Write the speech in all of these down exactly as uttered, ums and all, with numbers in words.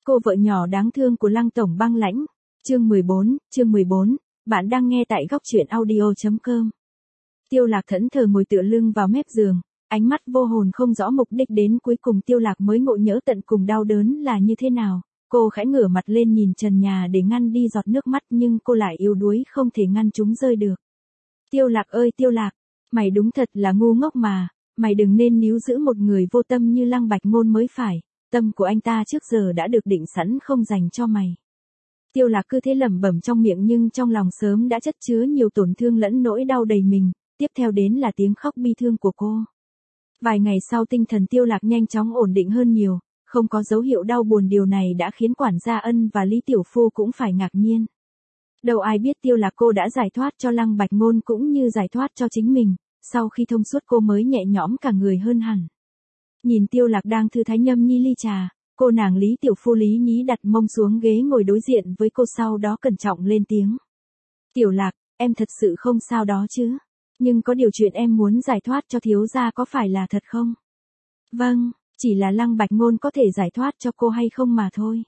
cô vợ nhỏ đáng thương của Lăng tổng băng lãnh. Chương mười bốn, chương mười bốn, bạn đang nghe tại góc truyện audio chấm com. Tiêu Lạc thẫn thờ ngồi tựa lưng vào mép giường, ánh mắt vô hồn không rõ mục đích, đến cuối cùng Tiêu Lạc mới ngộ nhỡ tận cùng đau đớn là như thế nào. Cô khẽ ngửa mặt lên nhìn trần nhà để ngăn đi giọt nước mắt, nhưng cô lại yếu đuối không thể ngăn chúng rơi được. Tiêu Lạc ơi Tiêu Lạc, mày đúng thật là ngu ngốc mà, mày đừng nên níu giữ một người vô tâm như Lăng Bạch Ngôn mới phải, tâm của anh ta trước giờ đã được định sẵn không dành cho mày. Tiêu Lạc cứ thế lẩm bẩm trong miệng nhưng trong lòng sớm đã chất chứa nhiều tổn thương lẫn nỗi đau đầy mình, tiếp theo đến là tiếng khóc bi thương của cô. Vài ngày sau tinh thần Tiêu Lạc nhanh chóng ổn định hơn nhiều, không có dấu hiệu đau buồn, điều này đã khiến quản gia Ân và Lý Tiểu Phu cũng phải ngạc nhiên. Đâu ai biết Tiêu Lạc cô đã giải thoát cho Lăng Bạch Ngôn cũng như giải thoát cho chính mình, sau khi thông suốt cô mới nhẹ nhõm cả người hơn hẳn. Nhìn Tiêu Lạc đang thư thái nhâm nhi ly trà, cô nàng Lý Tiểu Phu lý nhí đặt mông xuống ghế ngồi đối diện với cô, sau đó cẩn trọng lên tiếng. Tiểu Lạc, em thật sự không sao đó chứ? Nhưng có điều chuyện em muốn giải thoát cho thiếu gia có phải là thật không? Vâng, chỉ là Lăng Bạch Ngôn có thể giải thoát cho cô hay không mà thôi.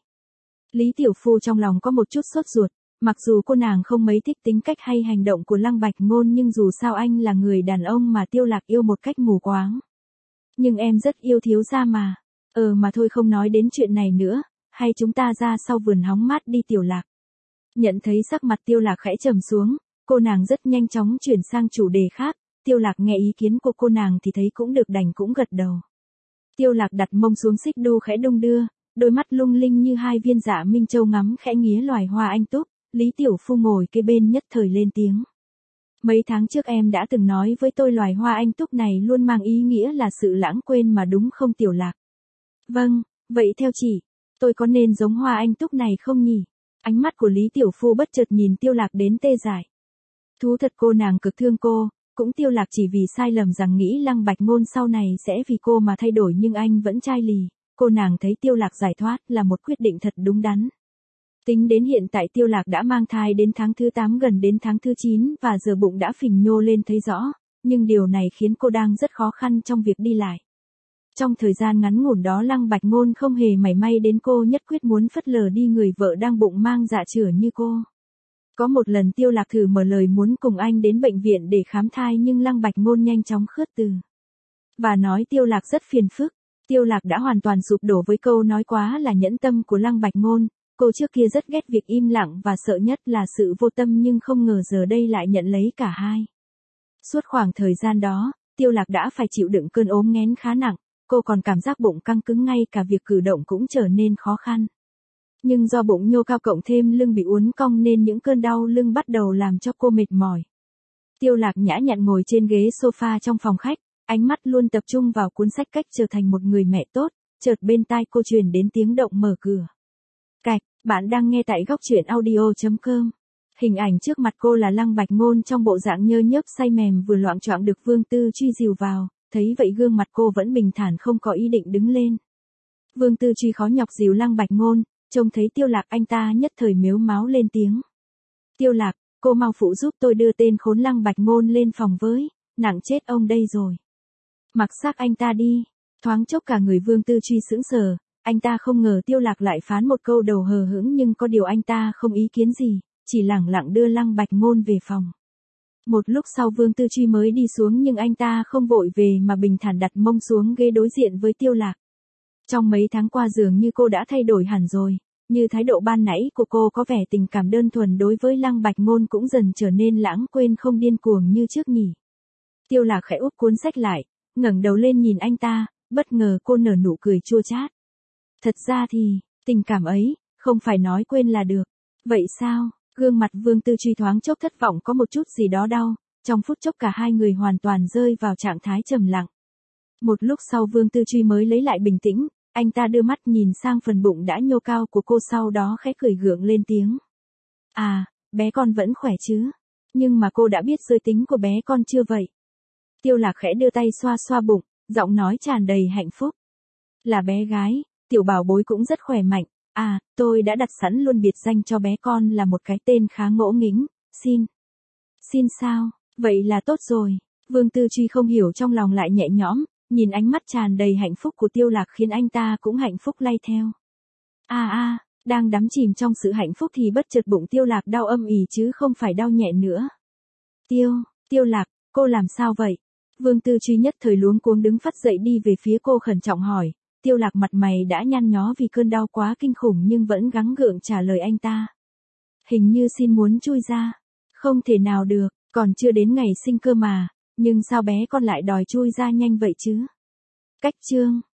Lý Tiểu Phu trong lòng có một chút sốt ruột, mặc dù cô nàng không mấy thích tính cách hay hành động của Lăng Bạch Ngôn, nhưng dù sao anh là người đàn ông mà Tiêu Lạc yêu một cách mù quáng. Nhưng em rất yêu thiếu gia mà. Ờ mà thôi, không nói đến chuyện này nữa, hay chúng ta ra sau vườn hóng mát đi Tiểu Lạc. Nhận thấy sắc mặt Tiêu Lạc khẽ trầm xuống, cô nàng rất nhanh chóng chuyển sang chủ đề khác. Tiêu Lạc nghe ý kiến của cô nàng thì thấy cũng được, đành cũng gật đầu. Tiêu Lạc đặt mông xuống xích đu khẽ đung đưa, đôi mắt lung linh như hai viên dạ minh châu ngắm khẽ nghía loài hoa anh túc. Lý Tiểu Phu ngồi kế bên nhất thời lên tiếng. Mấy tháng trước em đã từng nói với tôi loài hoa anh túc này luôn mang ý nghĩa là sự lãng quên mà đúng không Tiểu Lạc? Vâng, vậy theo chị, tôi có nên giống hoa anh túc này không nhỉ? Ánh mắt của Lý Tiểu Phu bất chợt nhìn Tiêu Lạc đến tê dại. Thú thật cô nàng cực thương cô, cũng Tiêu Lạc chỉ vì sai lầm rằng nghĩ Lăng Bạch Ngôn sau này sẽ vì cô mà thay đổi, nhưng anh vẫn chai lì. Cô nàng thấy Tiêu Lạc giải thoát là một quyết định thật đúng đắn. Tính đến hiện tại Tiêu Lạc đã mang thai đến tháng thứ tám, gần đến tháng thứ chín, và giờ bụng đã phình nhô lên thấy rõ, nhưng điều này khiến cô đang rất khó khăn trong việc đi lại. Trong thời gian ngắn ngủn đó Lăng Bạch Ngôn không hề mảy may đến cô, nhất quyết muốn phớt lờ đi người vợ đang bụng mang dạ chửa như cô. Có một lần Tiêu Lạc thử mở lời muốn cùng anh đến bệnh viện để khám thai, nhưng Lăng Bạch Ngôn nhanh chóng khước từ. Và nói Tiêu Lạc rất phiền phức. Tiêu Lạc đã hoàn toàn sụp đổ với câu nói quá là nhẫn tâm của Lăng Bạch Ngôn. Cô trước kia rất ghét việc im lặng và sợ nhất là sự vô tâm, nhưng không ngờ giờ đây lại nhận lấy cả hai. Suốt khoảng thời gian đó, Tiêu Lạc đã phải chịu đựng cơn ốm nghén khá nặng, cô còn cảm giác bụng căng cứng, ngay cả việc cử động cũng trở nên khó khăn. Nhưng do bụng nhô cao cộng thêm lưng bị uốn cong nên những cơn đau lưng bắt đầu làm cho cô mệt mỏi. Tiêu Lạc nhã nhặn ngồi trên ghế sofa trong phòng khách, ánh mắt luôn tập trung vào cuốn sách Cách trở thành một người mẹ tốt, chợt bên tai cô truyền đến tiếng động mở cửa. Cạch, bạn đang nghe tại góc truyện audio chấm com. Hình ảnh trước mặt cô là Lăng Bạch Ngôn trong bộ dạng nhơ nhớp say mềm vừa loạng choạng được Vương Tư Truy dìu vào, thấy vậy gương mặt cô vẫn bình thản không có ý định đứng lên. Vương Tư Truy khó nhọc dìu Lăng Bạch Ngôn, trông thấy Tiêu Lạc anh ta nhất thời mếu máo lên tiếng. Tiêu Lạc, cô mau phụ giúp tôi đưa tên khốn Lăng Bạch Ngôn lên phòng với, nặng chết ông đây rồi. Mặc xác anh ta đi. Thoáng chốc cả người Vương Tư Truy sững sờ. Anh ta không ngờ Tiêu Lạc lại phán một câu đầu hờ hững, nhưng có điều anh ta không ý kiến gì, chỉ lẳng lặng đưa Lăng Bạch Ngôn về phòng. Một lúc sau Vương Tư Truy mới đi xuống, nhưng anh ta không vội về mà bình thản đặt mông xuống ghế đối diện với Tiêu Lạc. Trong mấy tháng qua dường như cô đã thay đổi hẳn rồi, như thái độ ban nãy của cô có vẻ tình cảm đơn thuần đối với Lăng Bạch Ngôn cũng dần trở nên lãng quên không điên cuồng như trước nhỉ. Tiêu Lạc khẽ úp cuốn sách lại, ngẩng đầu lên nhìn anh ta, bất ngờ cô nở nụ cười chua chát. Thật ra thì, tình cảm ấy, không phải nói quên là được. Vậy sao? Gương mặt Vương Tư Truy thoáng chốc thất vọng, có một chút gì đó đau, trong phút chốc cả hai người hoàn toàn rơi vào trạng thái trầm lặng. Một lúc sau Vương Tư Truy mới lấy lại bình tĩnh, anh ta đưa mắt nhìn sang phần bụng đã nhô cao của cô, sau đó khẽ cười gượng lên tiếng. À, bé con vẫn khỏe chứ? Nhưng mà cô đã biết giới tính của bé con chưa vậy? Tiêu Lạc khẽ đưa tay xoa xoa bụng, giọng nói tràn đầy hạnh phúc. Là bé gái. Tiểu bảo bối cũng rất khỏe mạnh, à, tôi đã đặt sẵn luôn biệt danh cho bé con là một cái tên khá ngỗ nghĩnh, Xin. Xin sao, vậy là tốt rồi. Vương Tư Truy không hiểu trong lòng lại nhẹ nhõm, nhìn ánh mắt tràn đầy hạnh phúc của Tiêu Lạc khiến anh ta cũng hạnh phúc lay theo. A a, đang đắm chìm trong sự hạnh phúc thì bất chợt bụng Tiêu Lạc đau âm ỉ chứ không phải đau nhẹ nữa. Tiêu, Tiêu Lạc, cô làm sao vậy? Vương Tư Truy nhất thời luống cuống đứng phắt dậy đi về phía cô khẩn trọng hỏi. Tiêu Lạc mặt mày đã nhăn nhó vì cơn đau quá kinh khủng nhưng vẫn gắng gượng trả lời anh ta. Hình như xin muốn chui ra. Không thể nào được, còn chưa đến ngày sinh cơ mà, nhưng sao bé con lại đòi chui ra nhanh vậy chứ? Cách chương